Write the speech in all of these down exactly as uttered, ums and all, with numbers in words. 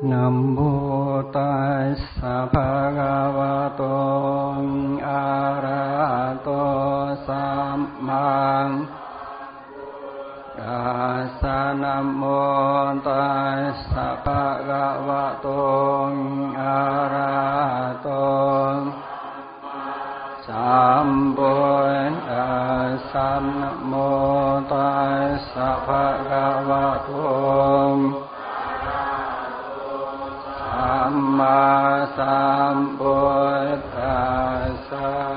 Nam mô Tassa Bhagavato Arahato Samma Tassa. Nam mô Tassa Bhagavato Arahato Sambuddhassa. Nam mô Tassa Bhagavato Samma Sambuddhassa.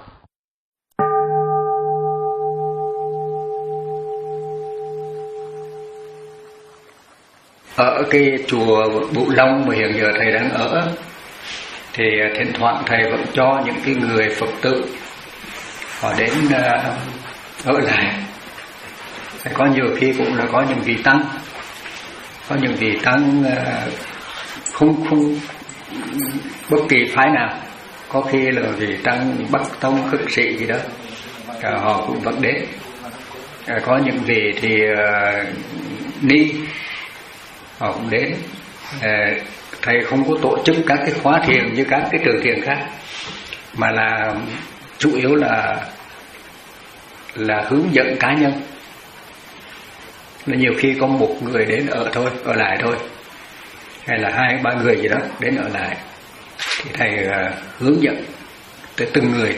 Ở cái chùa Bửu Long mà hiện giờ thầy đang ở thì thỉnh thoảng thầy vẫn cho những cái người Phật tử họ đến uh, ở lại. Có nhiều khi cũng là có những vị tăng, có những vị tăng uh, không không bất kỳ phái nào, có khi là vị tăng Bắc Tông Khất Sĩ gì đó, uh, họ cũng vẫn đến. Uh, có những vị thì uh, ni họ cũng đến. À, thầy không có tổ chức các cái khóa thiền như các cái trường thiền khác, mà là chủ yếu là là hướng dẫn cá nhân. Là nhiều khi có một người đến ở thôi, ở lại thôi, hay là hai ba người gì đó đến ở lại, thì thầy uh, hướng dẫn tới từng người.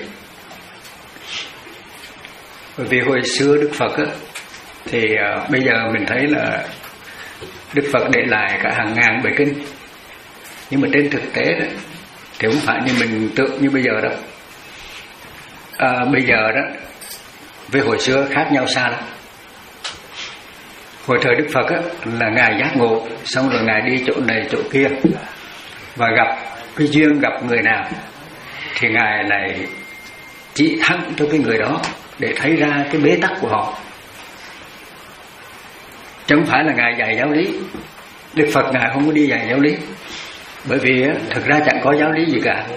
Bởi vì hồi xưa Đức Phật á, thì uh, bây giờ mình thấy là Đức Phật để lại cả hàng ngàn bài kinh, nhưng mà trên thực tế đó, thì không phải như mình tưởng như bây giờ đó. À, bây giờ đó với hồi xưa khác nhau xa lắm. Hồi thời Đức Phật á, là Ngài giác ngộ, xong rồi Ngài đi chỗ này chỗ kia, và gặp cái duyên gặp người nào thì Ngài lại chỉ thẳng cho cái người đó để thấy ra cái bế tắc của họ. Chứ không phải là Ngài dạy giáo lý. Đức Phật Ngài không có đi dạy giáo lý, bởi vì á, thực ra chẳng có giáo lý gì cả.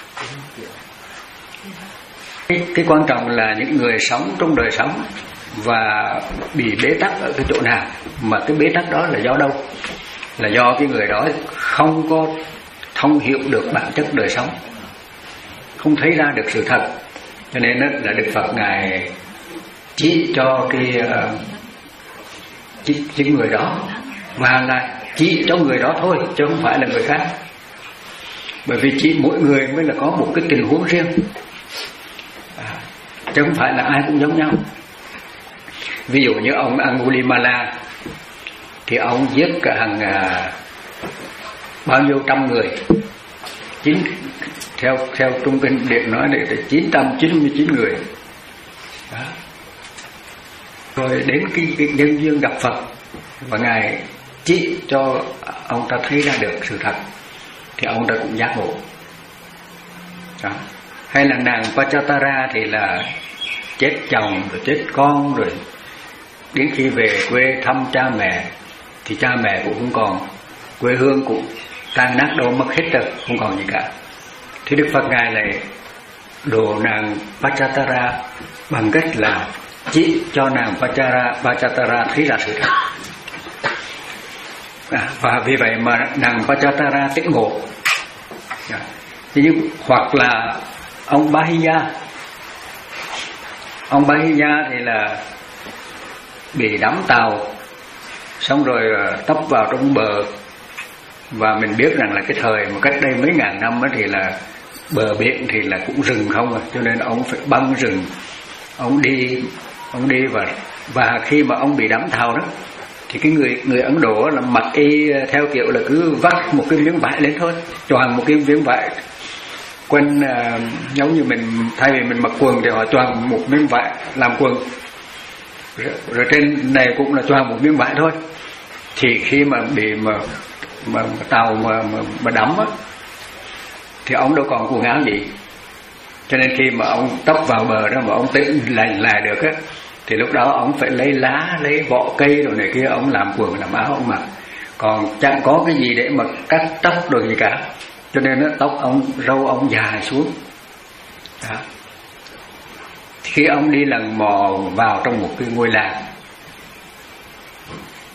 Cái, cái quan trọng là những người sống trong đời sống và bị bế tắc ở cái chỗ nào, mà cái bế tắc đó là do đâu? Là do cái người đó không có thông hiểu được bản chất đời sống, không thấy ra được sự thật. Cho nên đó là Đức Phật Ngài chỉ cho cái uh, chỉ, chỉ người đó, và là chỉ cho người đó thôi, chứ không phải là người khác. Bởi vì chỉ mỗi người mới là có một cái tình huống riêng, à, chứ không phải là ai cũng giống nhau. Ví dụ như ông Angulimala thì ông giết cả hàng à, bao nhiêu trăm người, chín theo theo Trung Kinh Điển nói là chín trăm chín mươi chín người. Đó. Rồi đến cái, cái nhân duyên gặp Phật, và Ngài chỉ cho ông ta thấy ra được sự thật, thì ông ta cũng giác ngộ. Đó. Hay là nàng Pachatara thì là chết chồng rồi chết con, rồi đến khi về quê thăm cha mẹ thì cha mẹ cũng không còn, quê hương cũng tan nát đâu mất hết rồi, không còn gì cả. Thì Đức Phật Ngài lại độ nàng Pachatara bằng cách là chỉ cho nàng Pachatara, Pachatara thấy ra sự thật. À, và vì vậy mà nàng Pachatara tỉnh ngộ. À, nhưng hoặc là ông Bahiya, ông Bahiya thì là bị đắm tàu, xong rồi tấp vào trong bờ, và mình biết rằng là cái thời một cách đây mấy ngàn năm đó thì là bờ biển thì là cũng rừng không à, cho nên ông phải băng rừng, ông đi, ông đi và và khi mà ông bị đắm tàu đó, thì cái người người Ấn Độ là mặc y theo kiểu là cứ vắt một cái miếng vải lên thôi, choàng một cái miếng vải quanh, uh, giống như mình thay vì mình mặc quần thì họ choàng một miếng vải làm quần, rồi, rồi trên này cũng là choàng một miếng vải thôi. Thì khi mà bị mà mà, mà tàu mà mà, mà đắm á, thì ông đâu còn quần áo gì, cho nên khi mà ông tấp vào bờ đó mà ông tỉnh lại lại được á, thì lúc đó ông phải lấy lá, lấy vỏ cây rồi này kia, ông làm quần làm áo ông mặc, còn chẳng có cái gì để mà cắt tóc được gì cả. Cho nên đó, tóc ông, râu ông dài xuống. Đó. Khi ông đi lần mò vào trong một cái ngôi làng,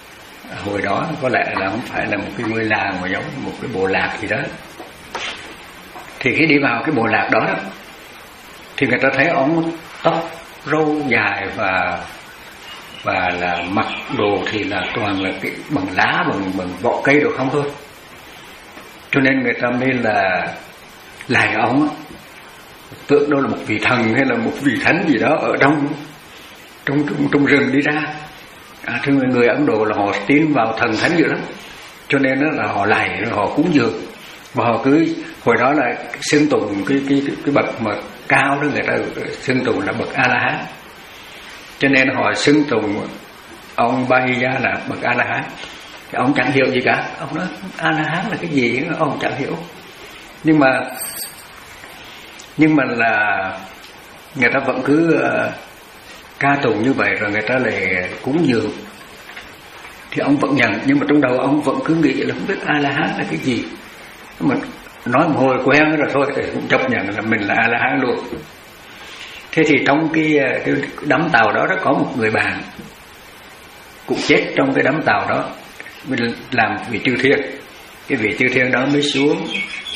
hồi đó có lẽ là không phải là một cái ngôi làng mà giống một cái bộ lạc gì đó. Thì khi đi vào cái bộ lạc đó, đó thì người ta thấy ông tóc râu dài và và là mặc đồ thì là toàn là cái bằng lá, bằng bằng vỏ cây được không thôi. Cho nên người ta mới là lại ông tưởng đâu là một vị thần hay là một vị thánh gì đó ở trong trong trong, trong rừng đi ra. À, thì người, người Ấn Độ là họ tin vào thần thánh dữ lắm, cho nên đó là họ lạy rồi họ cúng dường, và họ cứ hồi đó là xưng tụng cái cái cái, cái bậc mà cao đó, người ta xưng tụng là bậc A La Hán, cho nên họ xưng tụng ông Bahiya là bậc A La Hán. Thì ông chẳng hiểu gì cả, ông nói A La Hán là cái gì ông chẳng hiểu, nhưng mà nhưng mà là người ta vẫn cứ uh, ca tụng như vậy, rồi người ta lại cúng dường thì ông vẫn nhận, nhưng mà trong đầu ông vẫn cứ nghĩ là không biết A La Hán là cái gì, mà nói một hồi quen rồi thôi thì cũng chấp nhận là mình là A La Hán luôn. Thế thì trong cái, cái đám tàu đó đó có một người bạn cũng chết trong cái đám tàu đó, mình làm vị chư thiên. Cái vị chư thiên đó mới xuống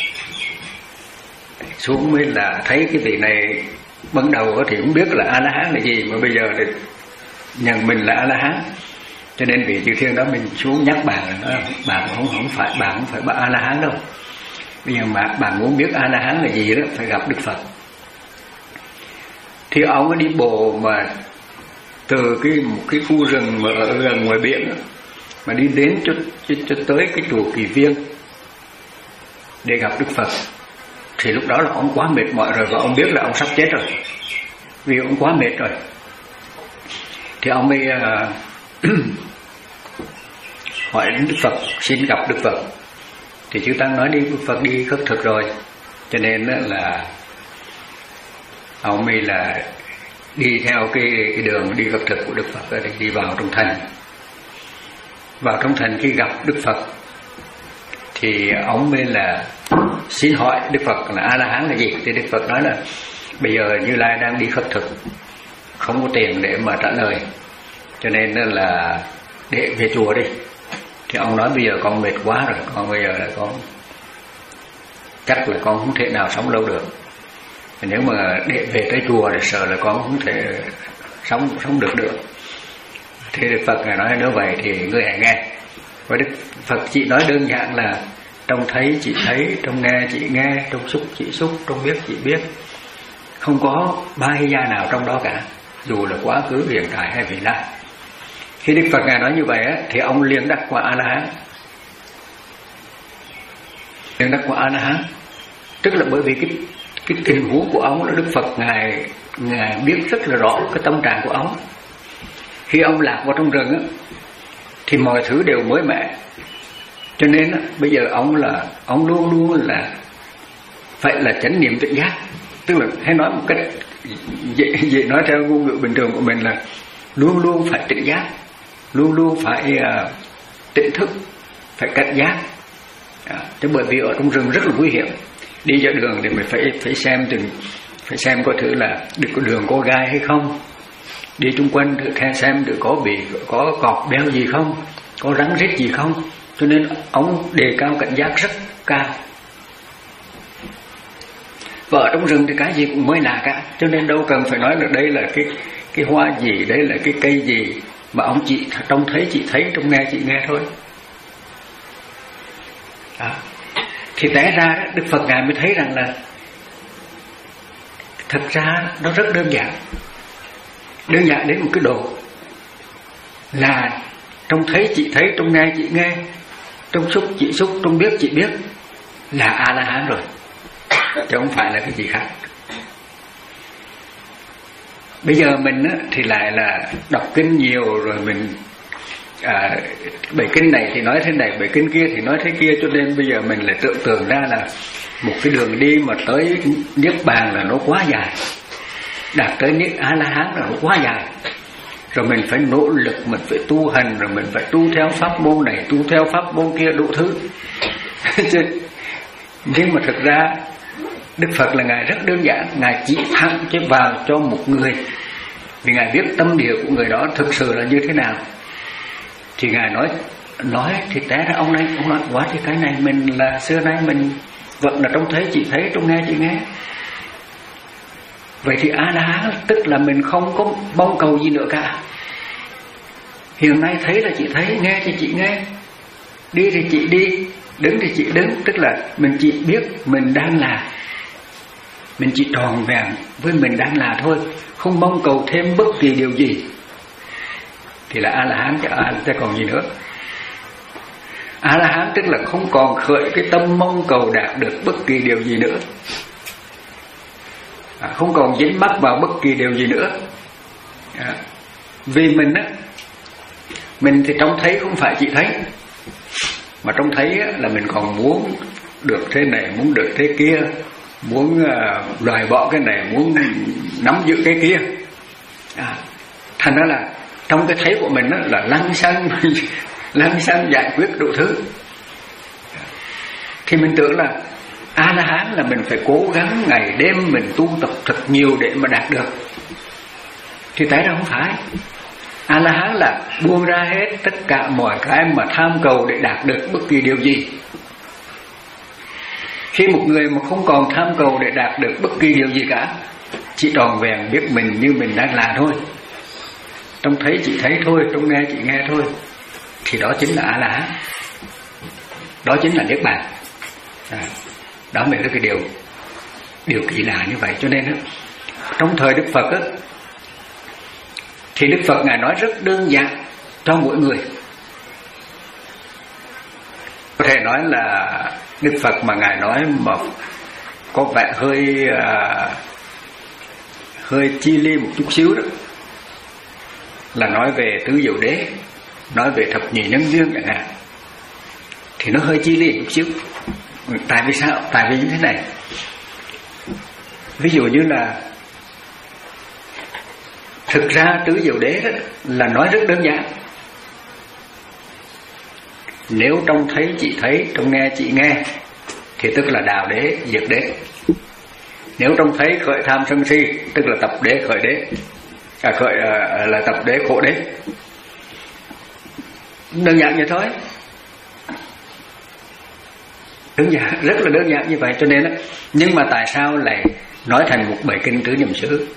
xuống mới là thấy cái vị này ban đầu thì cũng biết là A La Hán là gì, mà bây giờ thì nhận mình là A La Hán, cho nên vị chư thiên đó mình xuống nhắc bạn là bạn không không phải bạn không phải A La Hán đâu, bây giờ mà bạn muốn biết A La Hán là gì đó phải gặp Đức Phật. Thì ông đi bộ mà từ cái một cái khu rừng mà ở gần ngoài biển đó, mà đi đến cho, cho, cho tới cái chùa Kỳ Viên để gặp Đức Phật. Thì lúc đó là ông quá mệt mỏi rồi, và ông biết là ông sắp chết rồi, vì ông quá mệt rồi. Thì ông mới uh, hỏi Đức Phật, xin gặp Đức Phật. Thì chư Tăng nói đi, Đức Phật đi khất thực rồi, cho nên là ông mới là đi theo cái, cái đường đi khất thực của Đức Phật, để đi vào trong thành. Vào trong thành khi gặp Đức Phật thì ông mới là xin hỏi Đức Phật là A La Hán là gì. Thì Đức Phật nói là bây giờ Như Lai đang đi khất thực, không có tiền để mà trả lời, cho nên là để về chùa đi. Thì ông nói bây giờ con mệt quá rồi, con bây giờ là con chắc là con không thể nào sống lâu được, nếu mà để về tới chùa thì sợ là con không thể sống sống được được. Thì Đức Phật nói nếu vậy thì ngươi hãy nghe. Và Đức Phật chỉ nói đơn giản là trông thấy chị thấy, trông nghe chị nghe, trông xúc chị xúc, trông biết chị biết, không có Bahiya nào trong đó cả, dù là quá khứ hiện tại hay vị lai. Khi Đức Phật ngài nói như vậy á, thì ông liền đắc quả A La Hán. Liền đắc quả A La Hán tức là bởi vì cái cái tình huống của ông là Đức Phật ngài ngài biết rất là rõ cái tâm trạng của ông. Khi ông lạc vào trong rừng á, thì mọi thứ đều mới mẻ, cho nên á, bây giờ ông là ông luôn luôn là phải là chánh niệm tỉnh giác, tức là hay nói một cách dễ, dễ nói theo ngôn ngữ bình thường của mình là luôn luôn phải tỉnh giác, luôn luôn phải uh, tỉnh thức, phải cảnh giác. À, chứ bởi vì ở trong rừng rất là nguy hiểm, đi ra đường thì mình phải phải xem từng phải xem coi thử là được có đường có gai hay không, đi chung quanh thử xem được có bị có cọp béo gì không, có rắn rết gì không. Cho nên ông đề cao cảnh giác rất cao. Và ở trong rừng thì cái gì cũng mới lạ cả, cho nên đâu cần phải nói là đây là cái cái hoa gì, đây là cái cây gì, mà ông chỉ trông thấy chị thấy, trông nghe chị nghe thôi. Đó. Thì té ra Đức Phật ngài mới thấy rằng là thật ra nó rất đơn giản, đơn giản đến một cái độ là trông thấy chị thấy, trông nghe chị nghe, trông xúc chị xúc, trông biết chị biết là A La Hán rồi, chứ không phải là cái gì khác. Bây giờ mình á, thì lại là đọc kinh nhiều rồi mình à, bài kinh này thì nói thế này, bài kinh kia thì nói thế kia, cho nên bây giờ mình lại tưởng tượng ra là một cái đường đi mà tới Niết Bàn là nó quá dài, đạt tới Niết A La Hán là nó quá dài, rồi mình phải nỗ lực, mình phải tu hành, rồi mình phải tu theo pháp môn này, tu theo pháp môn kia, đủ thứ. Nhưng mà thực ra Đức Phật là ngài rất đơn giản, ngài chỉ thẳng chứ vào cho một người, vì ngài biết tâm địa của người đó thực sự là như thế nào. Thì Ngài nói nói thì té ra ông này, ông nói quá thì cái này mình là xưa nay mình vẫn là trông thấy chị thấy, trông nghe chị nghe. Vậy thì A-la-hán tức là mình không có mong cầu gì nữa cả. Hiện nay thấy là chị thấy, nghe thì chị nghe, đi thì chị đi, đứng thì chị đứng. Tức là mình chỉ biết mình đang là, mình chỉ tròn vẹn với mình đang là thôi, không mong cầu thêm bất kỳ điều gì. Thì là A-la-hán chứ à, chứ còn gì nữa. A-la-hán tức là không còn khởi cái tâm mong cầu đạt được bất kỳ điều gì nữa, à, không còn dính mắc vào bất kỳ điều gì nữa. à, Vì mình á, mình thì trông thấy không phải chỉ thấy, mà trông thấy á, là mình còn muốn được thế này, muốn được thế kia, muốn uh, loại bỏ cái này, muốn nắm giữ cái kia. à, Thành ra là trong cái thấy của mình á, là lăng xăng lăng xăng giải quyết đủ thứ. Thì mình tưởng là A-la-hán là mình phải cố gắng ngày đêm mình tu tập thật nhiều để mà đạt được. Thì tại ra không phải. A-la-hán là buông ra hết tất cả mọi cái mà tham cầu để đạt được bất kỳ điều gì. Khi một người mà không còn tham cầu để đạt được bất kỳ điều gì cả, chỉ tròn vẹn biết mình như mình đang là thôi, trông thấy chị thấy thôi, trông nghe chị nghe thôi, thì đó chính là A-la-hán. Đó chính là Niết Bàn. à, Đó mới là cái điều Điều kỳ lạ như vậy. Cho nên đó, trong thời Đức Phật đó, thì Đức Phật Ngài nói rất đơn giản cho mỗi người. Có thể nói là Đức Phật mà Ngài nói mà có vẻ hơi uh, hơi chi li một chút xíu đó, là nói về tứ diệu đế, nói về thập nhị nhân duyên chẳng hạn, thì nó hơi chi li một chút xíu. Tại vì sao? Tại vì như thế này. Ví dụ như là thực ra tứ diệu đế đó là nói rất đơn giản. Nếu trông thấy chị thấy, trông nghe chị nghe, thì tức là đạo đế, diệt đế. Nếu trông thấy khởi tham sân si, tức là tập đế khởi đế, à, khởi à, là tập đế khổ đế. Đơn giản như thôi. Đơn giản, rất là đơn giản như vậy. Cho nên đó, nhưng mà tại sao lại nói thành một bài kinh tứ niệm xứ?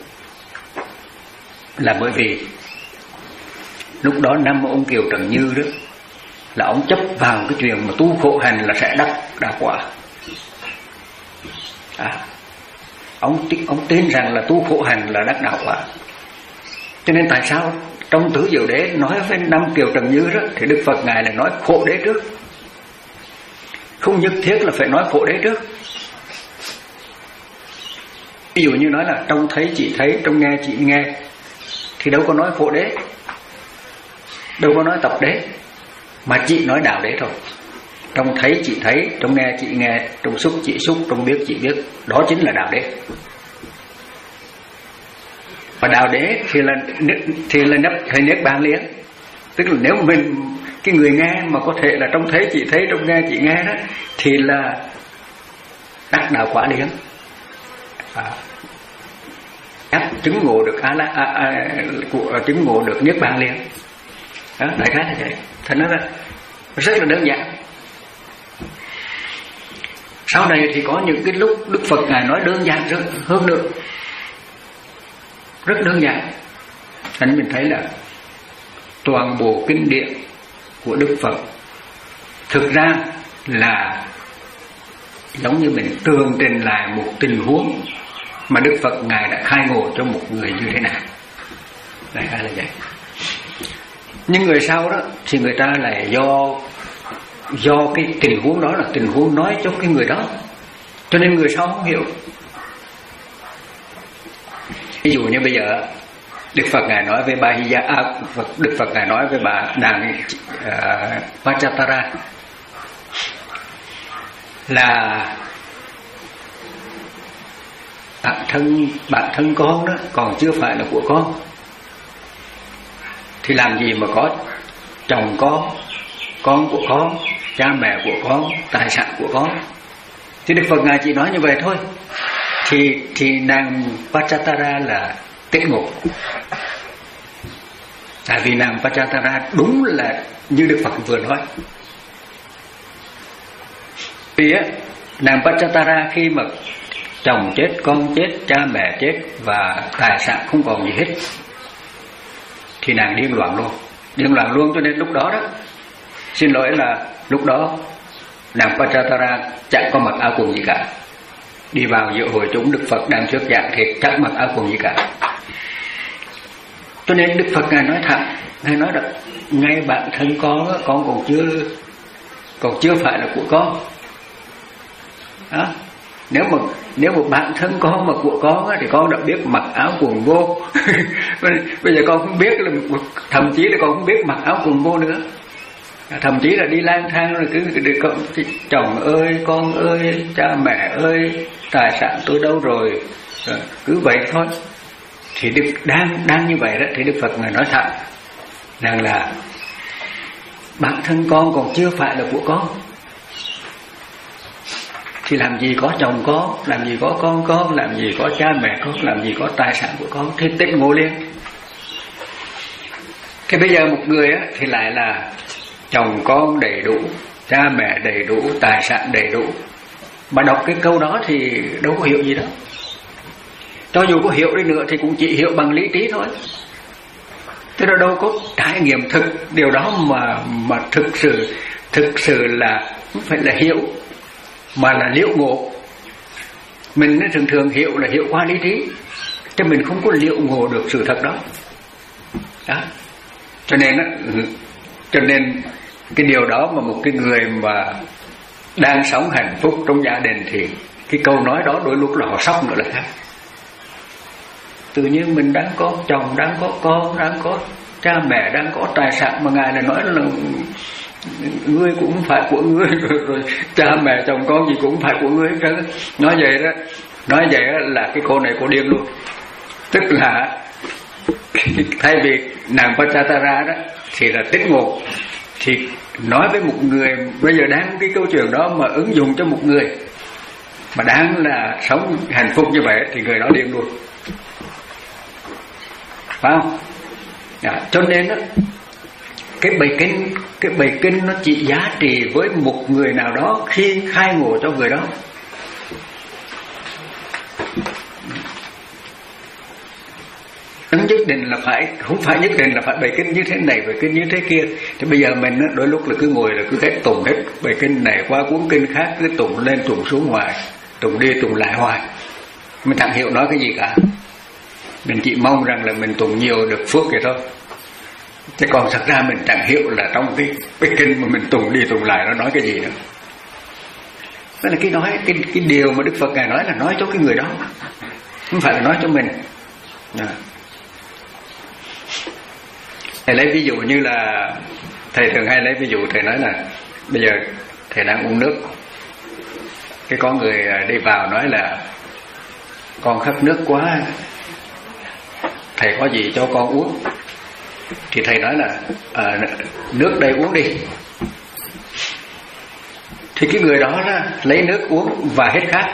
Là bởi vì lúc đó năm ông Kiều Trần Như đó, là ông chấp vào cái chuyện mà tu khổ hành là sẽ đắc đắc quả. à, ông ông tin rằng là tu khổ hành là đắc đạo quả. Cho nên tại sao trong tứ diệu đế nói với năm Kiều Trần Như đó, thì Đức Phật Ngài lại nói khổ đế trước, không nhất thiết là phải nói khổ đế trước. Ví dụ như nói là trông thấy chị thấy, trông nghe chị nghe, thì đâu có nói khổ đế, đâu có nói tập đế, mà chị nói đạo đế thôi. Trông thấy chị thấy, trông nghe chị nghe, trông xúc chị xúc, trông biết chị biết, đó chính là đạo đế. Và đạo đế thì là thì là nấp thì niết bàn liền. Tức là nếu mình cái người nghe mà có thể là trông thấy chị thấy, trông nghe chị nghe đó, thì là đắc đạo quả liền. à, đắc chứng ngộ được a la a, a, của chứng ngộ được niết bàn liền. Đó, đại khái là vậy. Thành nó là rất là đơn giản. Sau này thì có những cái lúc Đức Phật Ngài nói đơn giản hơn nữa, rất đơn giản. Thành mình thấy là toàn bộ kinh điển của Đức Phật thực ra là giống như mình tường trình lại một tình huống mà Đức Phật Ngài đã khai ngộ cho một người như thế nào. Đại khái là vậy. Nhưng người sau đó thì người ta lại do do cái tình huống đó là tình huống nói cho cái người đó, cho nên người sau không hiểu. Ví dụ như bây giờ Đức Phật Ngài nói với bà Hiya, à, Đức Phật Ngài nói với bà nàng uh, Vajratara là bản thân bản thân con đó còn chưa phải là của con, thì làm gì mà có chồng con, con của con, cha mẹ của con, tài sản của con. Thì Đức Phật Ngài chỉ nói như vậy thôi. Thì thì nàng Vajratara là tỉnh ngộ. Tại vì nàng Pachhatara đúng là như Đức Phật vừa nói. Vì á, nàng Pachhatara khi mà chồng chết, con chết, cha mẹ chết và tài sản không còn gì hết thì nàng điên loạn luôn. Điên loạn luôn cho nên lúc đó đó, xin lỗi là lúc đó nàng Pachhatara chẳng có mặc áo quần gì cả. Đi vào giữa hội chúng Đức Phật đang thuyết giảng thì chẳng mặc áo quần gì cả. Cho nên Đức Phật Ngài nói thẳng, Ngài nói là ngay bản thân con á, con còn chưa còn chưa phải là của con. Đó. Nếu mà nếu mà bản thân con mà của con á, thì con đã biết mặc áo quần vô. Bây giờ con không biết là thậm chí là con không biết mặc áo quần vô nữa. Thậm chí là đi lang thang rồi cứ con chồng ơi, con ơi, cha mẹ ơi, tài sản tôi đâu rồi, cứ vậy thôi. Thì Đức đang đang như vậy đó thì Đức Phật Ngài nói thẳng rằng là bản thân con còn chưa phải là của con. Thì làm gì có chồng con, làm gì có con con, làm gì có cha mẹ con, làm gì có tài sản của con, thì tỉnh ngộ liền. Thế bây giờ một người á, thì lại là chồng con đầy đủ, cha mẹ đầy đủ, tài sản đầy đủ. Mà đọc cái câu đó thì đâu có hiểu gì đâu. Cho dù có hiểu đi nữa thì cũng chỉ hiểu bằng lý trí thôi. Thế đó đâu có trải nghiệm thực điều đó mà mà thực sự thực sự là không phải là hiểu mà là liễu ngộ. Mình thường thường hiểu là hiểu qua lý trí, chứ mình không có liễu ngộ được sự thật đó. Đó. Cho nên đó, cho nên cái điều đó mà một cái người mà đang sống hạnh phúc trong gia đình thì cái câu nói đó đôi lúc là họ sốc nữa là khác. Tự nhiên mình đang có chồng, đang có con, đang có cha mẹ, đang có tài sản mà Ngài lại nói là ngươi cũng không phải của ngươi, rồi, rồi cha mẹ chồng con gì cũng không phải của ngươi hết trơn. Nói vậy đó, nói vậy đó là cái cô này cô điên luôn. Tức là thay vì nàng Pachhatara đó thì là tỉnh ngộ, thì nói với một người bây giờ đang cái câu chuyện đó mà ứng dụng cho một người mà đang là sống hạnh phúc như vậy thì người đó điên luôn, phải không? À, cho nên đó, cái bài kinh cái bài kinh nó chỉ giá trị với một người nào đó khi khai ngộ cho người đó. Nhất định là phải, không phải nhất định là phải bài kinh như thế này, bài kinh như thế kia. Thì bây giờ mình đôi lúc là cứ ngồi là cứ hết tụng hết bài kinh này qua cuốn kinh khác, cứ tụng lên tụng xuống hoài, tụng đi tụng lại hoài, mình chẳng hiểu nói cái gì cả. Mình chỉ mong rằng là mình tụng nhiều được phước vậy thôi, chứ còn thật ra mình chẳng hiểu là trong cái, cái kinh mà mình tụng đi tụng lại nó nói cái gì nữa. Đó là cái nói cái cái điều mà Đức Phật Ngài nói là nói cho cái người đó, không phải là nói cho mình. À. Thầy lấy ví dụ như là thầy thường hay lấy ví dụ, thầy nói là bây giờ thầy đang uống nước, cái có người đi vào nói là con khát nước quá, thầy có gì cho con uống. Thì thầy nói là à, nước đây uống đi. Thì cái người đó, đó lấy nước uống và hết khát.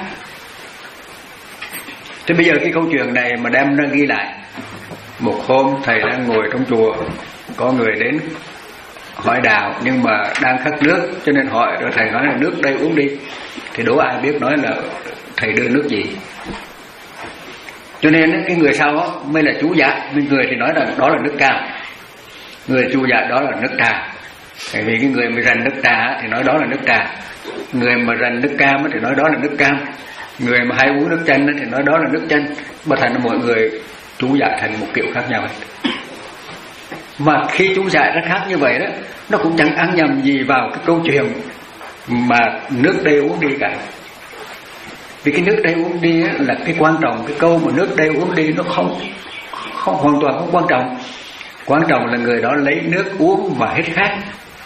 Thế bây giờ cái câu chuyện này mà đem ra ghi lại, một hôm thầy đang ngồi trong chùa, có người đến hỏi đạo nhưng mà đang khát nước, cho nên hỏi, rồi thầy nói là nước đây uống đi. Thì đố ai biết nói là thầy đưa nước gì. Cho nên cái người sau đó mới là chú giải, bên người thì nói rằng đó là nước cam, người chú giải đó là nước trà. Tại vì cái người mà rành nước trà thì nói đó là nước trà, người mà rành nước cam thì nói đó là nước cam, người mà hay uống nước chanh thì nói đó là nước chanh. Mà thành mọi người chú giải thành một kiểu khác nhau hết. Mà khi chú giải ra khác như vậy đó, nó cũng chẳng ăn nhầm gì vào cái câu chuyện mà nước đây uống đi cả. Vì cái nước đây uống đi là cái quan trọng, cái câu mà nước đây uống đi nó không không hoàn toàn không quan trọng. Quan trọng là người đó lấy nước uống và hết khát.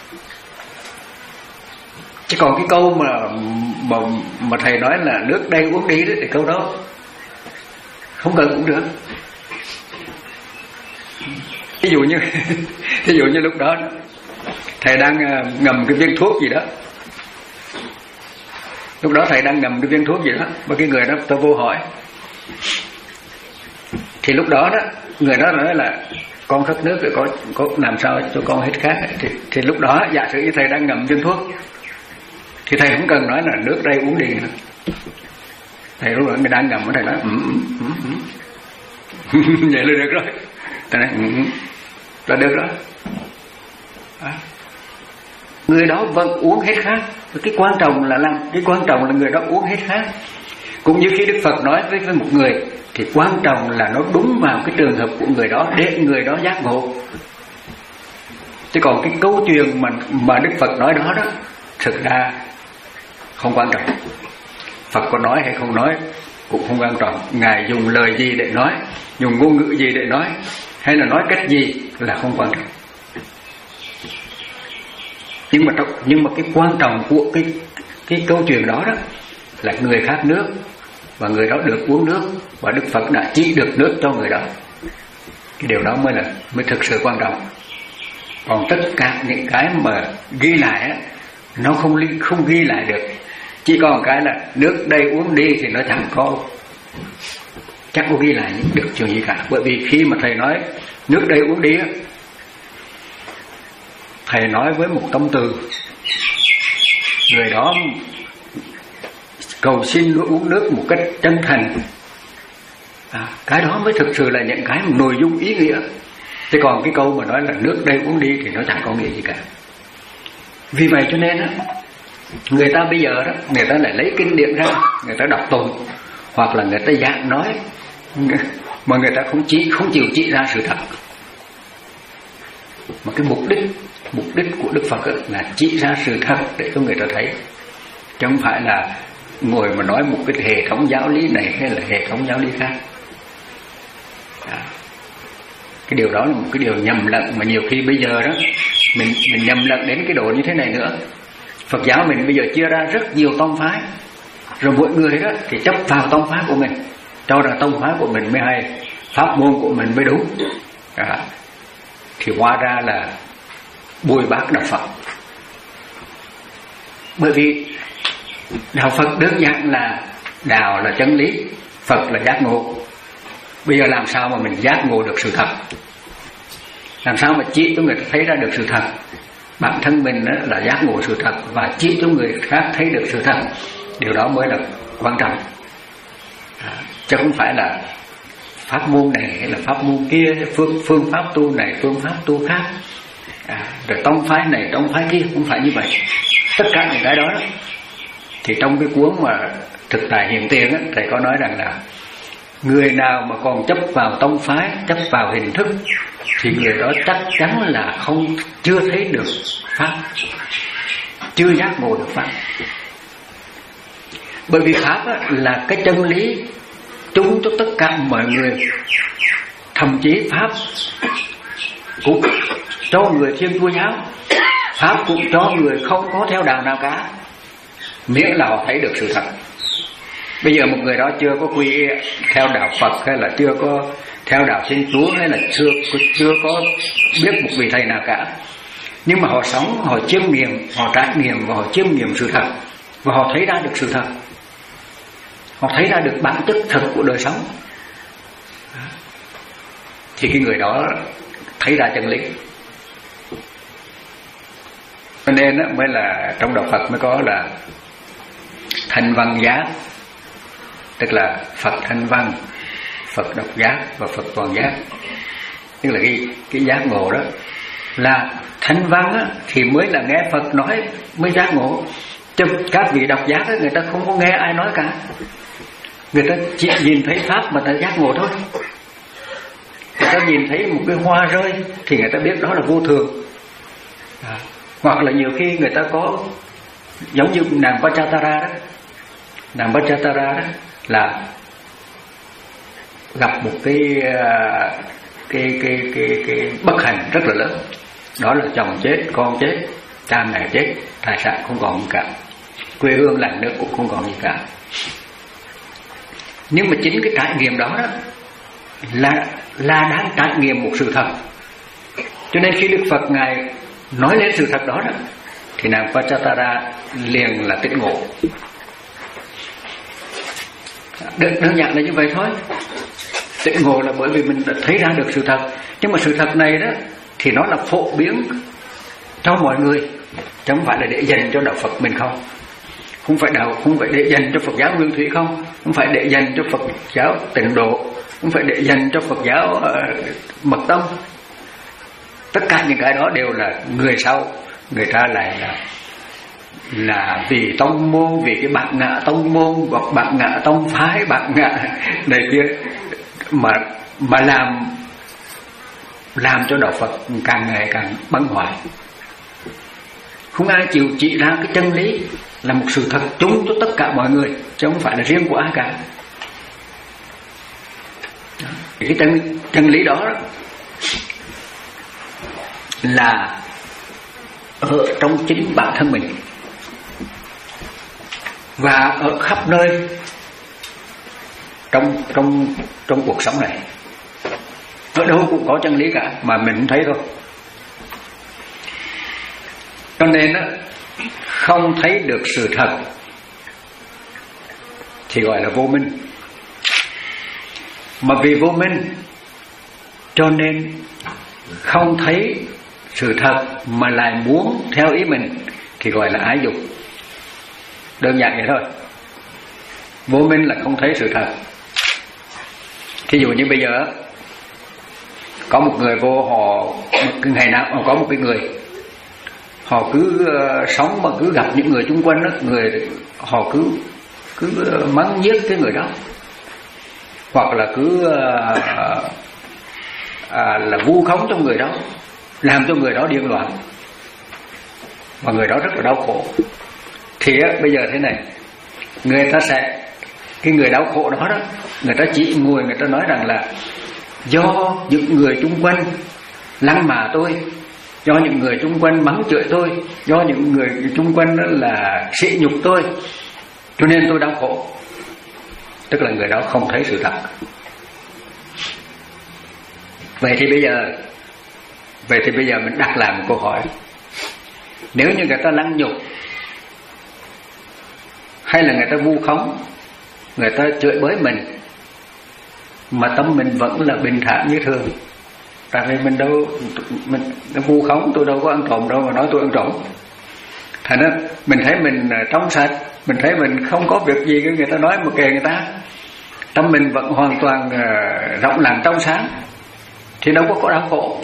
Chứ còn cái câu mà mà mà thầy nói là nước đây uống đi đó, thì câu đó không cần cũng được. Ví dụ như ví dụ như lúc đó thầy đang ngầm cái viên thuốc gì đó, lúc đó thầy đang ngầm cái viên thuốc gì đó, mà cái người đó tôi vô hỏi, thì lúc đó đó người đó nói là con khát nước rồi có, có làm sao cho con hết khát thì, thì lúc đó giả sử như thầy đang ngậm viên thuốc thì thầy không cần nói là nước đây uống đi nữa. Thầy lúc đó người đang ngậm thầy nói ừ, ừ, ừ. Vậy là được rồi. Thầy nói ừ, là được rồi. À. Người đó vẫn uống hết khát. Cái quan trọng là làm cái quan trọng là người đó uống hết khát. Cũng như khi Đức Phật nói với, với một người thì quan trọng là nó đúng vào cái trường hợp của người đó để người đó giác ngộ. Chứ còn cái câu chuyện mà mà Đức Phật nói đó đó thực ra không quan trọng. Phật có nói hay không nói cũng không quan trọng. Ngài dùng lời gì để nói, dùng ngôn ngữ gì để nói, hay là nói cách gì là không quan trọng. Nhưng mà nhưng mà cái quan trọng của cái cái câu chuyện đó đó là người khát nước và người đó được uống nước và Đức Phật đã chỉ được nước cho người đó. Cái điều đó mới là mới thực sự quan trọng. Còn tất cả những cái mà ghi lại á, nó không không ghi lại được. Chỉ còn cái là nước đây uống đi thì nó chẳng có chắc có ghi lại được chuyện gì cả. Bởi vì khi mà thầy nói nước đây uống đi á, thầy nói với một tâm từ, người đó cầu xin nước uống nước một cách chân thành. À, cái đó mới thực sự là những cái nội dung ý nghĩa. Chứ còn cái câu mà nói là nước đây uống đi thì nó chẳng có nghĩa gì cả. Vì vậy cho nên á, người ta bây giờ đó, người ta lại lấy kinh điển ra, người ta đọc tụng, hoặc là người ta giảng nói, mà người ta không chỉ không chịu chỉ ra sự thật. Mà cái mục đích mục đích của Đức Phật là chỉ ra sự thật để cho người ta thấy, chứ không phải là ngồi mà nói một cái hệ thống giáo lý này hay là hệ thống giáo lý khác. Đó. Cái điều đó là một cái điều nhầm lẫn mà nhiều khi bây giờ đó mình mình nhầm lẫn đến cái độ như thế này nữa. Phật giáo mình bây giờ chia ra rất nhiều tông phái, rồi mỗi người đó thì chấp vào tông phái của mình, cho rằng tông phái của mình mới hay, pháp môn của mình mới đúng. Đó. Thì hóa ra là bôi bác đạo Phật. Bởi vì đạo Phật đơn giản là đạo là chân lý, Phật là giác ngộ. Bây giờ làm sao mà mình giác ngộ được sự thật? Làm sao mà chỉ cho người ta thấy ra được sự thật? Bản thân mình đó là giác ngộ sự thật và chỉ cho người khác thấy được sự thật. Điều đó mới là quan trọng. À, chứ không phải là pháp môn này hay là pháp môn kia, phương, phương pháp tu này, phương pháp tu khác, à, rồi tông phái này, tông phái kia, không phải như vậy. Tất cả những cái đó, đó thì trong cái cuốn mà Thực Tại Hiện Tiền á, thầy có nói rằng là người nào mà còn chấp vào tông phái, chấp vào hình thức thì người đó chắc chắn là không chưa thấy được pháp, chưa giác ngộ được pháp. Bởi vì pháp á, là cái chân lý chung cho tất cả mọi người. Thậm chí pháp cũng cho người Thiên Chúa giáo, pháp cũng cho người không có theo đạo nào cả, miễn là họ thấy được sự thật. Bây giờ một người đó chưa có quy theo đạo Phật, hay là chưa có theo đạo Thiên Chúa, hay là chưa chưa có biết một vị thầy nào cả, nhưng mà họ sống, họ chiêm nghiệm, họ trải nghiệm và họ chiêm nghiệm sự thật, và họ thấy ra được sự thật, họ thấy ra được bản chất thật của đời sống, thì cái người đó thấy ra chân lý. Cho nên đó, mới là trong đạo Phật mới có là thanh văn giác, tức là Phật thanh văn, Phật độc giác và Phật toàn giác. Tức là cái, cái giác ngộ đó là thanh văn á, thì mới là nghe Phật nói mới giác ngộ. Chứ các vị độc giác á, người ta không có nghe ai nói cả, người ta chỉ nhìn thấy pháp mà ta giác ngộ thôi. Người ta nhìn thấy một cái hoa rơi thì người ta biết đó là vô thường. À, hoặc là nhiều khi người ta có giống như nàng Vajratara đó, nàng Vajratara đó là gặp một cái cái cái cái cái bất hạnh rất là lớn, đó là chồng chết, con chết, cha mẹ chết, tài sản không còn gì cả, quê hương làng nước cũng không còn gì cả. Nhưng mà chính cái trải nghiệm đó đó là là đang trải nghiệm một sự thật. Cho nên khi Đức Phật ngài nói lên sự thật đó đó thì nàng Vajratara liền là tỉnh ngộ. Đơn, đơn giản là như vậy thôi. Tỉnh ngộ là bởi vì mình đã thấy ra được sự thật. Nhưng mà sự thật này đó thì nó là phổ biến cho mọi người, chứ không phải là để dành cho đạo Phật mình không. Không phải đạo, không phải để dành cho Phật giáo Nguyên Thủy không, không phải để dành cho Phật giáo Tịnh Độ, không phải để dành cho Phật giáo uh, Mật Tông. Tất cả những cái đó đều là người sau người ta lại là là vì tông môn, vì cái bản ngã tông môn hoặc bản ngã tông phái, bản ngã này kia mà mà làm làm cho đạo Phật càng ngày càng băng hoại. Không ai chịu chỉ ra cái chân lý là một sự thật chung cho tất cả mọi người, chứ không phải là riêng của ai cả. Cái chân, chân lý đó là ở trong chính bản thân mình và ở khắp nơi trong trong trong cuộc sống này. Ở đâu cũng có chân lý cả mà mình không thấy thôi. Cho nên đó, không thấy được sự thật thì gọi là vô minh. Mà vì vô minh cho nên không thấy sự thật mà lại muốn theo ý mình thì gọi là ái dục. Đơn giản vậy thôi. Vô minh là không thấy sự thật. Thí dụ như bây giờ có một người vô, họ ngày nào họ có một cái người, họ cứ uh, sống mà cứ gặp những người chung quanh đó, người họ cứ cứ uh, mắng giết cái người đó, hoặc là cứ uh, uh, là vu khống cho người đó, làm cho người đó điên loạn, và người đó rất là đau khổ. Thì uh, bây giờ thế này, người ta sẽ, cái người đau khổ đó đó, người ta chỉ ngồi người ta nói rằng là do những người chung quanh lăng mạ tôi, do những người chung quanh mắng chửi tôi, do những người chung quanh đó là sỉ nhục tôi, cho nên tôi đau khổ. Tức là người đó không thấy sự thật. Vậy thì bây giờ Vậy thì bây giờ mình đặt lại một câu hỏi. Nếu như người ta lăng nhục, hay là người ta vu khống, người ta chửi bới mình, mà tâm mình vẫn là bình thản như thường, tại vì mình đâu mình nó vu khống tôi đâu có ăn trộm đâu mà nói tôi ăn trộm. Thành ra mình thấy mình trong sạch, mình thấy mình không có việc gì người ta nói mà kề người ta, tâm mình vẫn hoàn toàn rộng lặng trong sáng, thì đâu có có đau khổ,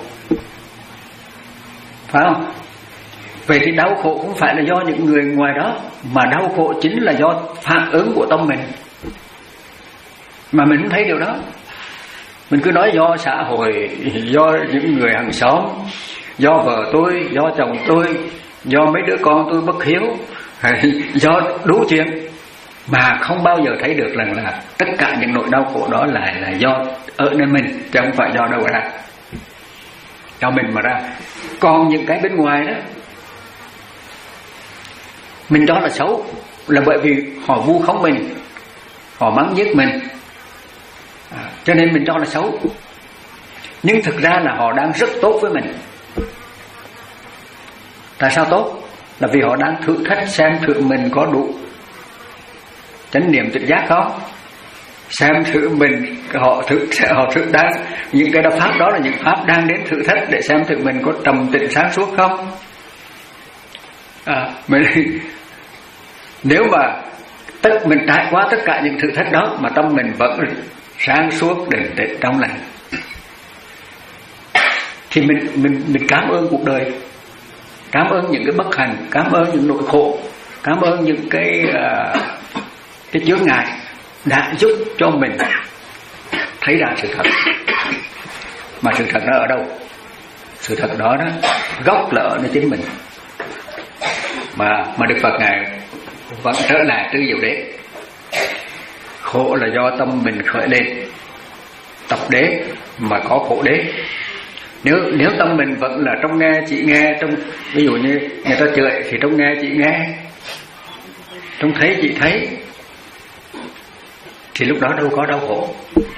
phải không? Vậy thì đau khổ không phải là do những người ngoài đó, mà đau khổ chính là do phản ứng của tâm mình, mà mình không thấy điều đó. Mình cứ nói do xã hội, do những người hàng xóm, do vợ tôi, do chồng tôi, do mấy đứa con tôi bất hiếu, do đủ chuyện, mà không bao giờ thấy được rằng là tất cả những nỗi đau khổ đó lại là do ở nơi mình, chứ không phải do đâu ra, do mình mà ra. Còn những cái bên ngoài đó mình cho là xấu, là bởi vì họ vu khống mình, họ mắng giết mình, à, cho nên mình cho là xấu. Nhưng thực ra là họ đang rất tốt với mình. Tại sao tốt? Là vì họ đang thử thách xem thử mình có đủ chánh niệm tự giác không, xem thử mình họ thử họ thử đang những cái pháp đó là những pháp đang đến thử thách để xem thử mình có trầm tĩnh sáng suốt không. À, mình nếu mà tất mình trải qua tất cả những thử thách đó mà tâm mình vẫn sáng suốt định tĩnh trong lành, thì mình mình mình cảm ơn cuộc đời, cảm ơn những cái bất hạnh, cảm ơn những nỗi khổ, cảm ơn những cái uh, cái chướng ngại đã giúp cho mình thấy ra sự thật. Mà sự thật nó ở đâu? Sự thật đó đó gốc là ở nơi chính mình. Mà mà Đức Phật ngài vẫn trở lại tư diệu đế. Khổ là do tâm mình khởi lên, tập đế mà có khổ đế. Nếu nếu tâm mình vẫn là trong nghe chỉ nghe, trong ví dụ như người ta chửi thì trong nghe chỉ nghe, trong thấy chỉ thấy, thì lúc đó đâu có đau khổ.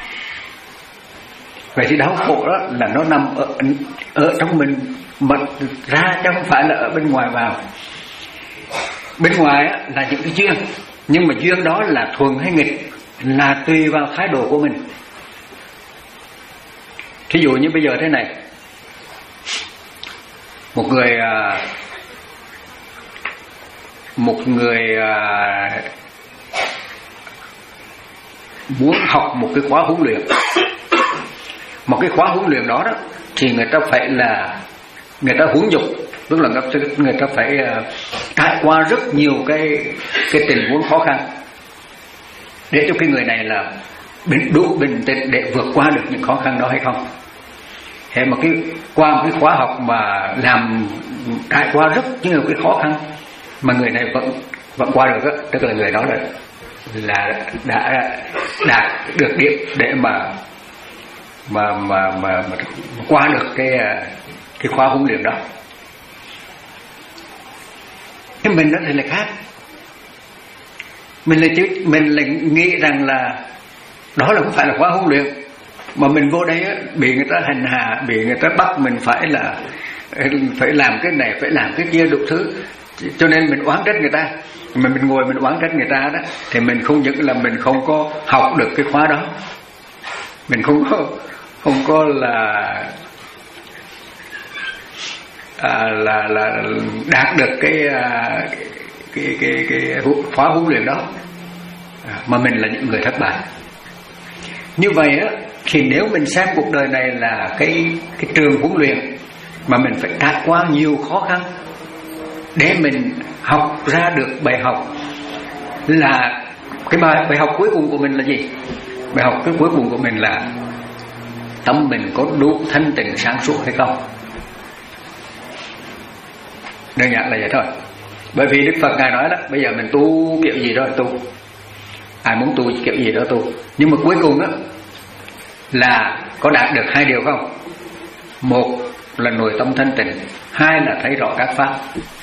Vậy thì đau khổ đó là nó nằm ở, ở trong mình bật ra, chứ không phải là ở bên ngoài vào. Bên ngoài á, là những cái duyên, nhưng mà duyên đó là thuần hay nghịch là tùy vào thái độ của mình. Thí dụ như bây giờ thế này, một người một người muốn học một cái khóa huấn luyện, một cái khóa huấn luyện đó đó thì người ta phải là người ta huấn dục, tức là người ta phải trải qua rất nhiều cái cái tình huống khó khăn để cho cái người này là đủ bình tĩnh để vượt qua được những khó khăn đó hay không. Thế mà cái qua một cái khóa học mà làm trải qua rất nhiều cái khó khăn mà người này vẫn vẫn qua được đó, tức là người đó là là đã đạt được điểm để mà mà mà mà, mà qua được cái cái khóa huấn luyện đó. Cái mình đó thì là khác. Mình là chứ mình là nghĩ rằng là đó là không phải là khóa huấn luyện, mà mình vô đây á, bị người ta hành hạ, bị người ta bắt mình phải là phải làm cái này, phải làm cái kia đủ thứ, cho nên mình oán trách người ta. Mà mình ngồi mình oán trách người ta đó thì mình không những là mình không có học được cái khóa đó, mình không có không có là à, là là đạt được cái cái cái cái khóa huấn luyện đó, à, mà mình là những người thất bại. Như vậy á, thì nếu mình xem cuộc đời này là cái cái trường huấn luyện mà mình phải trải qua nhiều khó khăn để mình học ra được bài học, là cái bài bài học cuối cùng của mình là gì? Bài học cái cuối cùng của mình là tâm mình có đủ thanh tịnh sáng suốt hay không. Đơn giản là vậy thôi. Bởi vì Đức Phật Ngài nói đó, bây giờ mình tu kiểu gì đó tu, ai muốn tu kiểu gì đó tu, nhưng mà cuối cùng đó là có đạt được hai điều không? Một là nội tâm thanh tịnh, hai là thấy rõ các pháp.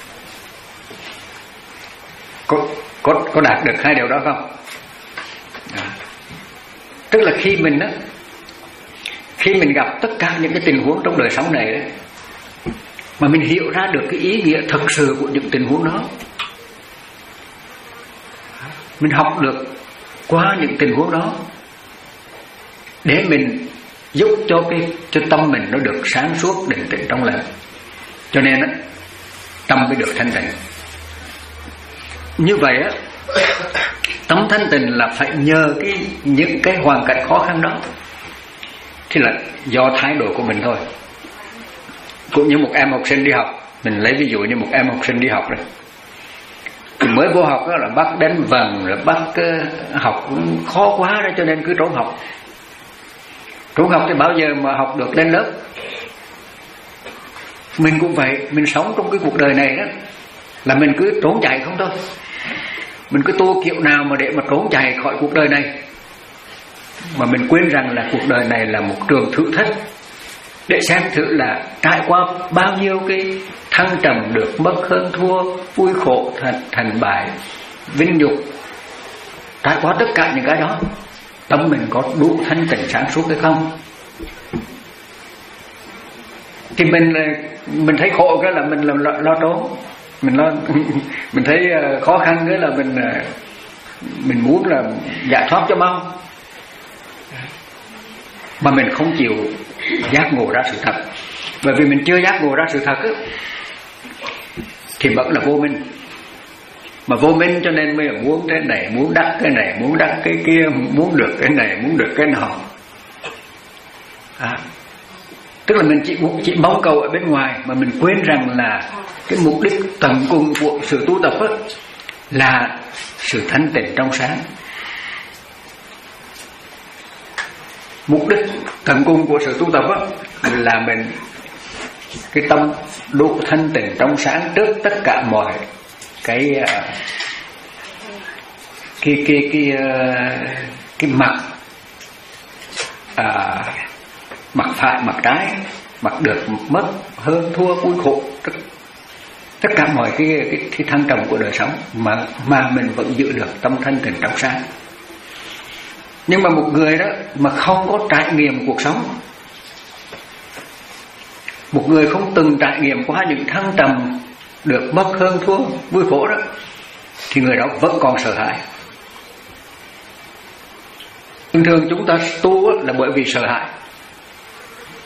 Có, có, có đạt được hai điều đó không? À. Tức là khi mình đó, khi mình gặp tất cả những cái tình huống trong đời sống này đó, mà mình hiểu ra được cái ý nghĩa thực sự của những tình huống đó, mình học được qua những tình huống đó để mình giúp cho cái cho tâm mình nó được sáng suốt, định tĩnh trong lành, cho nên đó, tâm mới được thanh tịnh. Như vậy á, tâm thanh tịnh là phải nhờ cái những cái hoàn cảnh khó khăn đó, thì là do thái độ của mình thôi. Cũng như một em học sinh đi học, mình lấy ví dụ như một em học sinh đi học đấy, thì mới vô học đó là bắt đánh vần, rồi bắt uh, học cũng khó quá đó, cho nên cứ trốn học. Trốn học thì bao giờ mà học được lên lớp? Mình cũng vậy, mình sống trong cái cuộc đời này đó là mình cứ trốn chạy không thôi. Mình cứ tu kiểu nào mà để mà trốn chạy khỏi cuộc đời này, mà mình quên rằng là cuộc đời này là một trường thử thách, để xem thử là trải qua bao nhiêu cái thăng trầm, được mất hơn thua, vui khổ, thành, thành bại, vinh nhục, trải qua tất cả những cái đó, tâm mình có đủ thanh tịnh sáng suốt hay không? Thì mình mình thấy khổ cái là mình làm lo, lo trốn, mình lo mình thấy khó khăn cái là mình mình muốn là giải thoát cho mau, mà mình không chịu giác ngộ ra sự thật. Bởi vì mình chưa giác ngộ ra sự thật ấy, thì vẫn là vô minh. Mà vô minh cho nên mới muốn cái này, muốn đắc cái này, muốn đắc cái kia, muốn được cái này, muốn được cái nọ. À, tức là mình chỉ chỉ mong cầu ở bên ngoài, mà mình quên rằng là cái mục đích tận cùng của sự tu tập ấy, là sự thanh tịnh trong sáng. Mục đích tận cùng của sự tu tập ấy, là mình cái tâm đủ thanh tịnh trong sáng trước tất cả mọi cái cái cái cái cái mặt à, mặt phải, mặt trái, mặt được, mất, hơn, thua, vui khổ, tất, tất cả mọi cái, cái cái thăng trầm của đời sống, mà mà mình vẫn giữ được tâm thanh tịnh trong sáng. Nhưng mà một người đó mà không có trải nghiệm cuộc sống, một người không từng trải nghiệm qua những thăng trầm, được mất, hơn, thua, vui khổ đó, thì người đó vẫn còn sợ hãi. Thường thường chúng ta tu là bởi vì sợ hãi.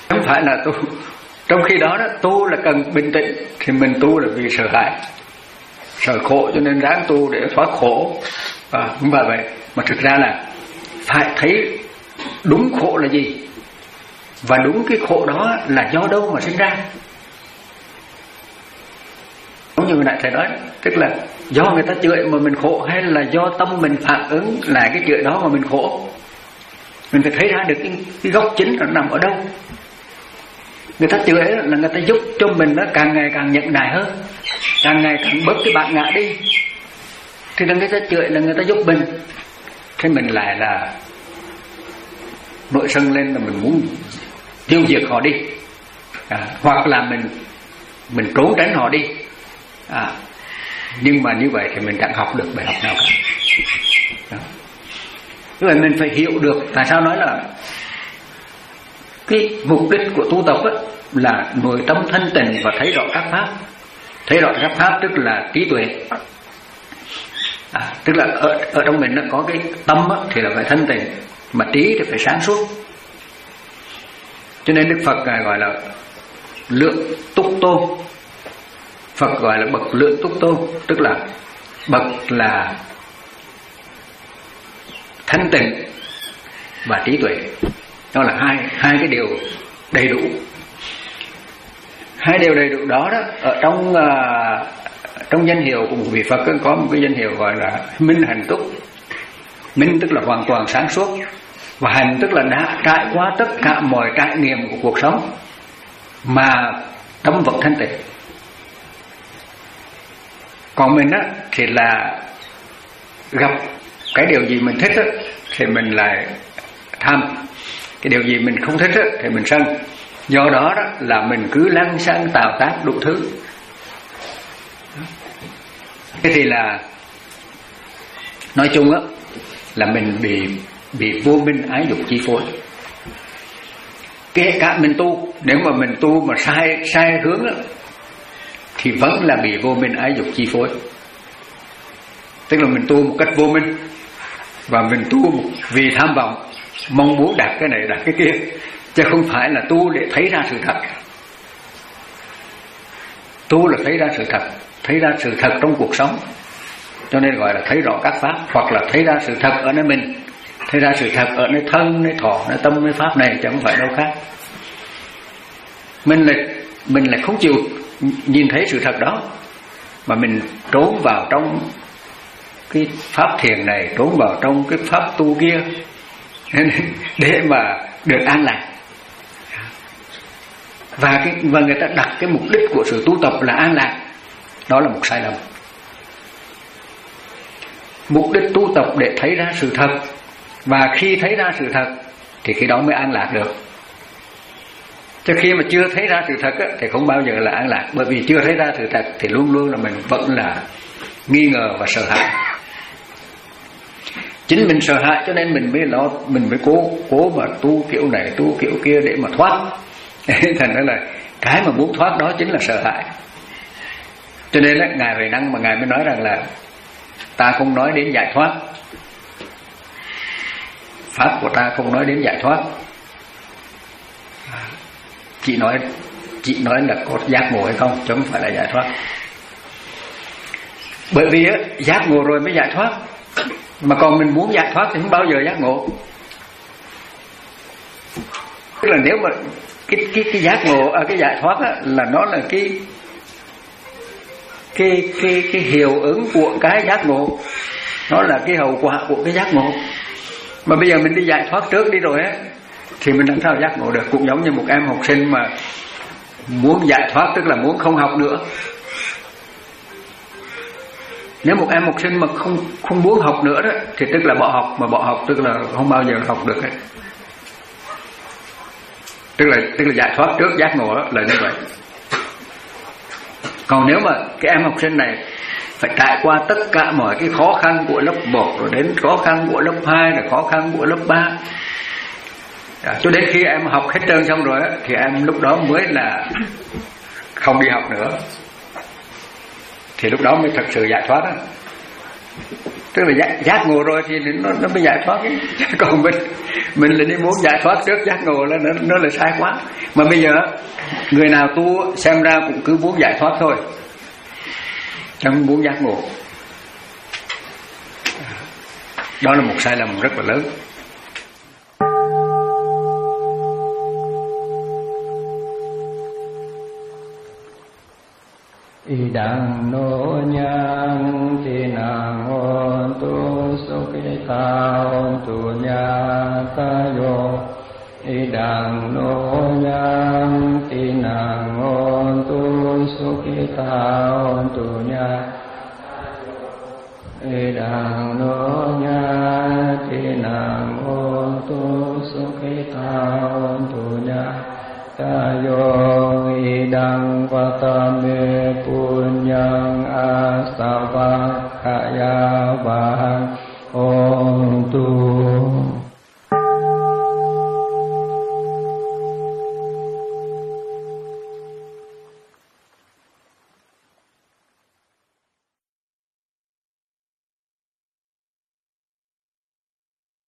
không phải là tu. Trong khi đó đó, tu là cần bình tĩnh, thì mình tu là vì sợ hãi, sợ khổ cho nên ráng tu để thoát khổ. À, không phải vậy, mà thực ra là phải thấy đúng khổ là gì, và đúng cái khổ đó là do đâu mà sinh ra. Giống như nãy thầy nói, tức là do người ta chửi mà mình khổ, hay là do tâm mình phản ứng lại cái chửi đó mà mình khổ. Mình phải thấy ra được cái, cái gốc chính nó nằm ở đâu. Người ta chửi là người ta giúp cho mình nó càng ngày càng nhận nại hơn, càng ngày càng bớt cái bản ngã đi. Thì là người ta chửi là người ta giúp mình, thế mình lại là nội sân lên là mình muốn tiêu diệt họ đi, à, hoặc là mình mình trốn tránh họ đi. À, nhưng mà như vậy thì mình chẳng học được bài học nào cả. Đó. Tức là mình phải hiểu được tại sao nói là cái mục đích của tu tập ấy là nội tâm thanh tịnh và thấy rõ các pháp. Thấy rõ các pháp tức là trí tuệ. À, tức là ở, ở trong mình nó có cái tâm á, thì là phải thanh tịnh, mà trí thì phải sáng suốt. Cho nên Đức Phật gọi là lượng túc tôn. Phật gọi là bậc lượng túc tôn, tức là bậc là thanh tịnh và trí tuệ. Đó là hai hai cái điều đầy đủ. Hai điều đầy đủ đó đó ở trong uh, trong danh hiệu của một vị Phật có một cái danh hiệu gọi là minh hành túc. Minh tức là hoàn toàn sáng suốt, và hành tức là đã trải qua tất cả mọi trải nghiệm của cuộc sống mà tâm vẫn thanh tịnh. Còn mình á thì là gặp cái điều gì mình thích á thì mình lại tham, cái điều gì mình không thích á thì mình sân. Do đó đó là mình cứ lăng xăng tạo tác đủ thứ. Thế thì là nói chung á là mình bị bị vô minh ái dục chi phối. Kể cả mình tu, nếu mà mình tu mà sai sai hướng á thì vẫn là bị vô minh ái dục chi phối. Tức là mình tu một cách vô minh, và mình tu vì tham vọng, mong muốn đạt cái này đạt cái kia, chứ không phải là tu để thấy ra sự thật. Tu là thấy ra sự thật, thấy ra sự thật trong cuộc sống, cho nên gọi là thấy rõ các pháp, hoặc là thấy ra sự thật ở nơi mình, thấy ra sự thật ở nơi thân, nơi thọ, nơi tâm, nơi pháp này, chứ không phải đâu khác. Mình lại mình lại không chịu nhìn thấy sự thật đó, mà mình trốn vào trong cái pháp thiền này, trốn vào trong cái pháp tu kia để mà được an lạc. Và cái và người ta đặt cái mục đích của sự tu tập là an lạc, đó là một sai lầm. Mục đích tu tập để thấy ra sự thật, và khi thấy ra sự thật thì khi đó mới an lạc được. Chứ khi mà chưa thấy ra sự thật á, thì không bao giờ là an lạc. Bởi vì chưa thấy ra sự thật thì luôn luôn là mình vẫn là nghi ngờ và sợ hãi. Chính mình sợ hãi cho nên mình mới lo, mình mới cố cố mà tu kiểu này tu kiểu kia để mà thoát. Thành ra là cái mà muốn thoát đó chính là sợ hãi. Cho nên là Ngài Huệ Năng mà Ngài mới nói rằng là ta không nói đến giải thoát, pháp của ta không nói đến giải thoát, chỉ nói chỉ nói là có giác ngộ hay không, chứ không phải là giải thoát. Bởi vì á, giác ngộ rồi mới giải thoát, mà còn mình muốn giải thoát thì không bao giờ giác ngộ. Tức là nếu mà cái cái cái giác ngộ, à, cái giải thoát á, là nó là cái cái cái cái hiệu ứng của cái giác ngộ, nó là cái hậu quả của cái giác ngộ. Mà bây giờ mình đi giải thoát trước đi rồi á, thì mình làm sao giác ngộ được? Cũng giống như một em học sinh mà muốn giải thoát, tức là muốn không học nữa. Nếu một em học sinh mà không không muốn học nữa đó, thì tức là bỏ học, mà bỏ học tức là không bao giờ học được ấy. Tức là tức là giải thoát trước giác ngộ đó, là như vậy. Còn nếu mà cái em học sinh này phải trải qua tất cả mọi cái khó khăn của lớp một, rồi đến khó khăn của lớp hai, rồi khó khăn của lớp ba, à, cho đến khi em học hết trơn xong rồi á, thì em lúc đó mới là không đi học nữa, thì lúc đó mới thật sự giải thoát á. Tức là giác, giác ngộ rồi thì nó nó mới giải thoát ấy. Còn mình mình là đi muốn giải thoát trước giác ngộ là nó nó là sai quá. Mà bây giờ người nào tu xem ra cũng cứ muốn giải thoát thôi, chẳng muốn giác ngộ. Đó là một sai lầm rất là lớn. Idang no nyang tinang ontu sukita ontu nyatayo. Idang no nyang tinang ontu sukita ontu nyatayo. Idang no nyang tinang ontu sukita ontu nyatayo. Idang patame